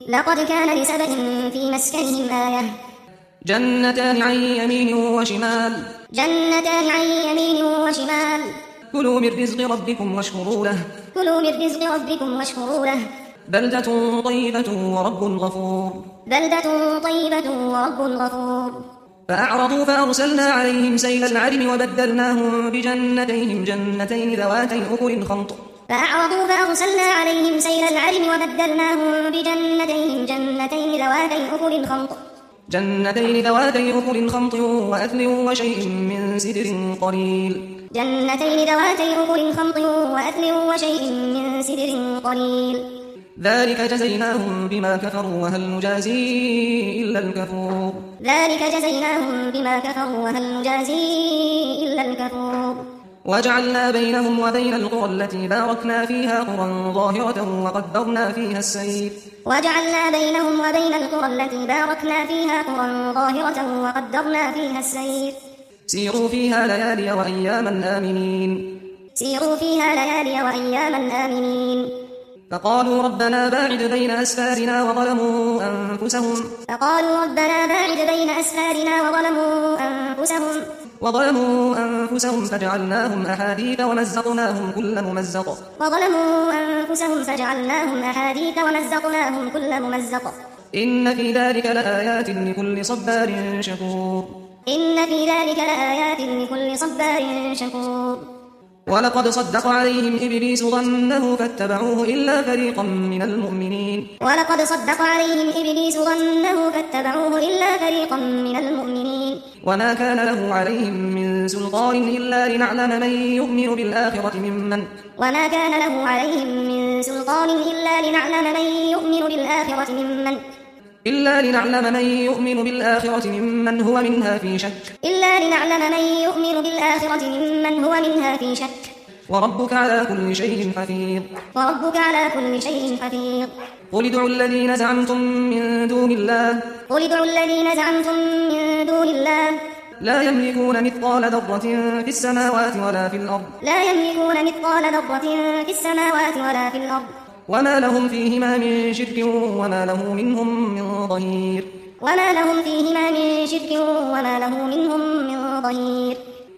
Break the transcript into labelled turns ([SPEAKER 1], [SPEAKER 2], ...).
[SPEAKER 1] لقد كان لسبأ في مسكنهم آية.
[SPEAKER 2] جنتان عن يمين وشمال.
[SPEAKER 1] جنتان عن يمين وشمال.
[SPEAKER 2] كلوا من رزق ربكم واشكروا له.
[SPEAKER 1] كلوا من رزق ربكم واشكروا له.
[SPEAKER 2] بلدة طيبة ورب غفور.
[SPEAKER 1] بلدة طيبة ورب غفور.
[SPEAKER 2] فأعرضوا فأرسلنا عليهم سيل العرم وبدلناهم بجنتين ذواتي أكل خمط.
[SPEAKER 1] فأعرضوا فأرسلنا عليهم سيل العرم وبدلناهم بجنتين ذواتي أكل خمط.
[SPEAKER 2] جنتين ذواتي أكل خمط وأثل وشيء من سدر قليل.
[SPEAKER 1] جنتين ذواتي أكل خمط وأثل وشيء من سدر قليل.
[SPEAKER 2] ذلك جزيناهم بما كفروا وهل نجازي إلا الكفور.
[SPEAKER 1] ذلك جزيناهم بما كفروا وهل نجازي إلا الكفور.
[SPEAKER 2] وجعلنا بينهم وبين القرى التي باركنا فيها قرى ظاهرة وقدرنا فيها السير.
[SPEAKER 1] وجعلنا بينهم وبين القرى التي باركنا فيها قرى ظاهرة وقدرنا فيها السير.
[SPEAKER 2] سيروا فيها ليالي وأياما آمنين.
[SPEAKER 1] سيروا فيها ليالي وأياما آمنين.
[SPEAKER 2] فقالوا ربنا باعد بين أسفارنا وظلموا أنفسهم.
[SPEAKER 1] فقالوا ربنا باعد بين أسفارنا
[SPEAKER 2] وظلموا أنفسهم فجعلناهم أحاديث ومزقناهم كل ممزق.
[SPEAKER 1] وظلموا أنفسهم فجعلناهم أحاديث ومزقناهم كل ممزق.
[SPEAKER 2] إن في ذلك لآيات لكل صبار شكور.
[SPEAKER 1] إن في ذلك لآيات لكل صبار شكور.
[SPEAKER 2] ولقد صدق عليهم إبليس ظنه فاتبعوه إلا فريقا من المؤمنين.
[SPEAKER 1] ولقد صدق عليهم إبليس ظنه فاتبعوه إلا فريقا من المؤمنين.
[SPEAKER 2] وما كان له عليهم من سلطان إلا لنعلم من يؤمن بالآخرة ممن.
[SPEAKER 1] وما كان له عليهم من سلطان إلا لنعلم من يؤمن بالآخرة ممن هو منها في شك. وربك على كل شيء حفيظ.
[SPEAKER 2] قل ادعوا الذين زعمتم من دون الله. لا يملكون مثقال ذرة في السماوات ولا في الأرض. وما لهم فيهما من شرك وما له منهم من ظهير.